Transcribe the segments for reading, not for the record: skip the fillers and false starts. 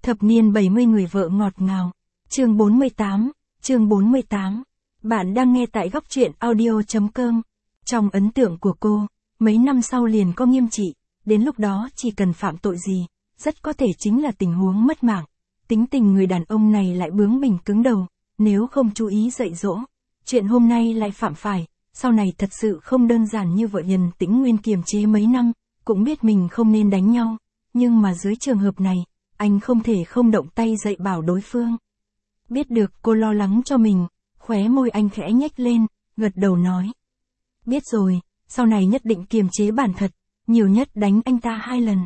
Thập niên 70 người vợ ngọt ngào. Chương 48, chương 48. Bạn đang nghe tại góc truyện audio.com. Trong ấn tượng của cô, mấy năm sau liền có nghiêm trị, đến lúc đó chỉ cần phạm tội gì, rất có thể chính là tình huống mất mạng. Tính tình người đàn ông này lại bướng bỉnh cứng đầu, nếu không chú ý dạy dỗ, chuyện hôm nay lại phạm phải, sau này thật sự không đơn giản như vợ Nhần Tĩnh Nguyên kiềm chế mấy năm, cũng biết mình không nên đánh nhau, nhưng mà dưới trường hợp này, anh không thể không động tay dạy bảo đối phương. Biết được cô lo lắng cho mình, khóe môi anh khẽ nhếch lên, gật đầu nói. Biết rồi, sau này nhất định kiềm chế bản thật, nhiều nhất đánh anh ta 2 lần.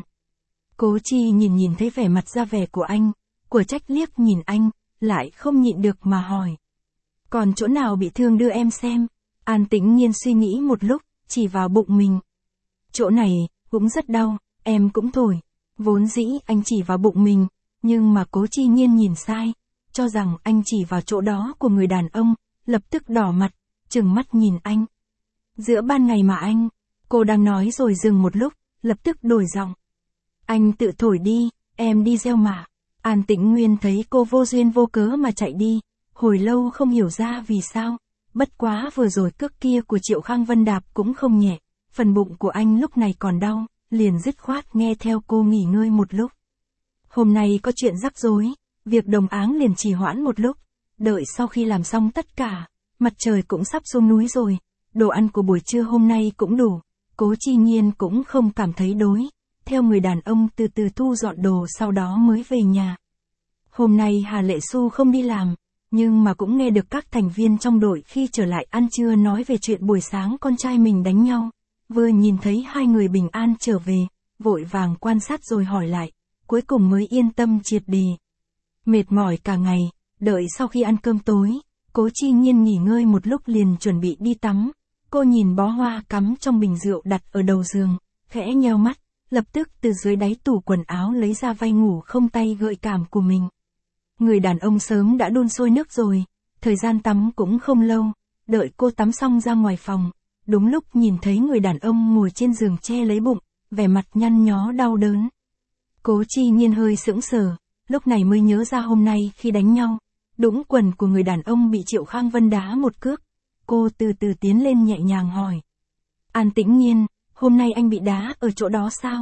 Cố Chi nhìn thấy vẻ mặt ra vẻ của anh, của trách liếc nhìn anh, lại không nhịn được mà hỏi. Còn chỗ nào bị thương đưa em xem? An Tĩnh Nhiên suy nghĩ một lúc, chỉ vào bụng mình. Chỗ này, cũng rất đau, em cũng thổi. Vốn dĩ anh chỉ vào bụng mình, nhưng mà Cố Chi Nhiên nhìn sai, cho rằng anh chỉ vào chỗ đó của người đàn ông, lập tức đỏ mặt, trừng mắt nhìn anh. Giữa ban ngày mà anh, cô đang nói rồi dừng một lúc, lập tức đổi giọng. Anh tự thổi đi, em đi gieo mà. An Tĩnh Nguyên thấy cô vô duyên vô cớ mà chạy đi, hồi lâu không hiểu ra vì sao, bất quá vừa rồi cước kia của Triệu Khang Vân đạp cũng không nhẹ, phần bụng của anh lúc này còn đau, liền dứt khoát nghe theo cô nghỉ ngơi một lúc. Hôm nay có chuyện rắc rối, việc đồng áng liền trì hoãn một lúc, đợi sau khi làm xong tất cả, mặt trời cũng sắp xuống núi rồi, đồ ăn của buổi trưa hôm nay cũng đủ, Cố Chi Nhiên cũng không cảm thấy đói, theo người đàn ông từ từ thu dọn đồ sau đó mới về nhà. Hôm nay Hà Lệ Xu không đi làm, nhưng mà cũng nghe được các thành viên trong đội khi trở lại ăn trưa nói về chuyện buổi sáng con trai mình đánh nhau, vừa nhìn thấy hai người bình an trở về, vội vàng quan sát rồi hỏi lại, cuối cùng mới yên tâm triệt để. Mệt mỏi cả ngày, đợi sau khi ăn cơm tối, Cố Chi Nhiên nghỉ ngơi một lúc liền chuẩn bị đi tắm, cô nhìn bó hoa cắm trong bình rượu đặt ở đầu giường, khẽ nheo mắt, lập tức từ dưới đáy tủ quần áo lấy ra vai ngủ không tay gợi cảm của mình. Người đàn ông sớm đã đun sôi nước rồi, thời gian tắm cũng không lâu, đợi cô tắm xong ra ngoài phòng, đúng lúc nhìn thấy người đàn ông ngồi trên giường che lấy bụng, vẻ mặt nhăn nhó đau đớn. Cố Chi Nhiên hơi sững sờ, lúc này mới nhớ ra hôm nay khi đánh nhau, đũng quần của người đàn ông bị Triệu Khang Vân đá một cước. Cô từ từ tiến lên nhẹ nhàng hỏi. An Tĩnh Nhiên, hôm nay anh bị đá ở chỗ đó sao?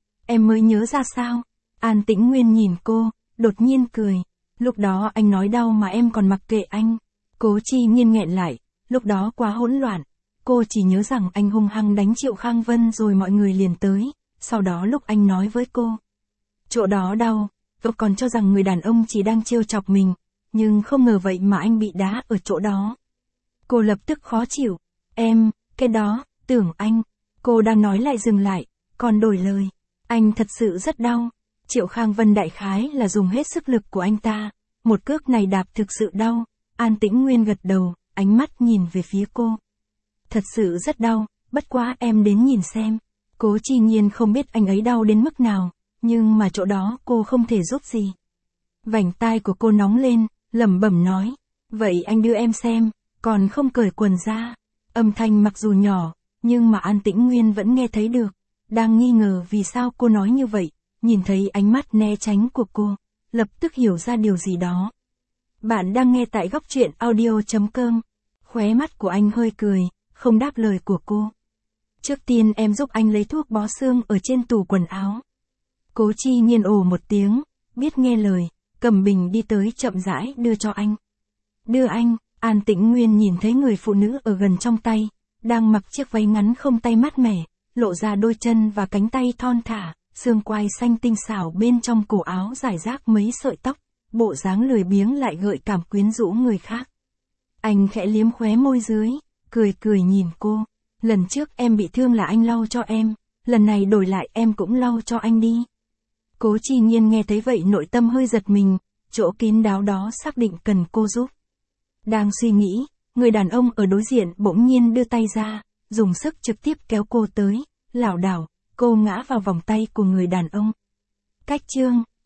Em mới nhớ ra sao? An Tĩnh Nguyên nhìn cô, đột nhiên cười. Lúc đó anh nói đau mà em còn mặc kệ anh. Cố Chi Nhiên nghẹn lại, lúc đó quá hỗn loạn. Cô chỉ nhớ rằng anh hung hăng đánh Triệu Khang Vân rồi mọi người liền tới. Sau đó lúc anh nói với cô. Chỗ đó đau, tôi còn cho rằng người đàn ông chỉ đang trêu chọc mình. Nhưng không ngờ vậy mà anh bị đá ở chỗ đó. Cô lập tức khó chịu. Em, cái đó, tưởng anh. Cô đang nói lại dừng lại, còn đổi lời. Anh thật sự rất đau. Triệu Khang Vân đại khái là dùng hết sức lực của anh ta. Một cước này đạp thực sự đau. An Tĩnh Nguyên gật đầu, ánh mắt nhìn về phía cô. Thật sự rất đau, bất quá em đến nhìn xem. Cố Chi Nhiên không biết anh ấy đau đến mức nào, nhưng mà chỗ đó cô không thể giúp gì. Vành tai của cô nóng lên, lẩm bẩm nói. Vậy anh đưa em xem, còn không cởi quần ra. Âm thanh mặc dù nhỏ, nhưng mà An Tĩnh Nguyên vẫn nghe thấy được. Đang nghi ngờ vì sao cô nói như vậy, nhìn thấy ánh mắt né tránh của cô, lập tức hiểu ra điều gì đó. Bạn đang nghe tại góc truyện audio.com. Khóe mắt của anh hơi cười, không đáp lời của cô. Trước tiên em giúp anh lấy thuốc bó xương ở trên tủ quần áo. Cố Chi Nhiên ồ một tiếng, biết nghe lời, cầm bình đi tới chậm rãi đưa cho anh. Đưa anh, An Tĩnh Nguyên nhìn thấy người phụ nữ ở gần trong tay, đang mặc chiếc váy ngắn không tay mát mẻ, lộ ra đôi chân và cánh tay thon thả, xương quai xanh tinh xảo bên trong cổ áo rải rác mấy sợi tóc, bộ dáng lười biếng lại gợi cảm quyến rũ người khác. Anh khẽ liếm khóe môi dưới, cười nhìn cô. Lần trước em bị thương là anh lau cho em, lần này đổi lại em cũng lau cho anh đi. Cố Chi Nhiên nghe thấy vậy nội tâm hơi giật mình, chỗ kín đáo đó xác định cần cô giúp. Đang suy nghĩ, người đàn ông ở đối diện bỗng nhiên đưa tay ra, dùng sức trực tiếp kéo cô tới, lảo đảo, cô ngã vào vòng tay của người đàn ông. Cách chương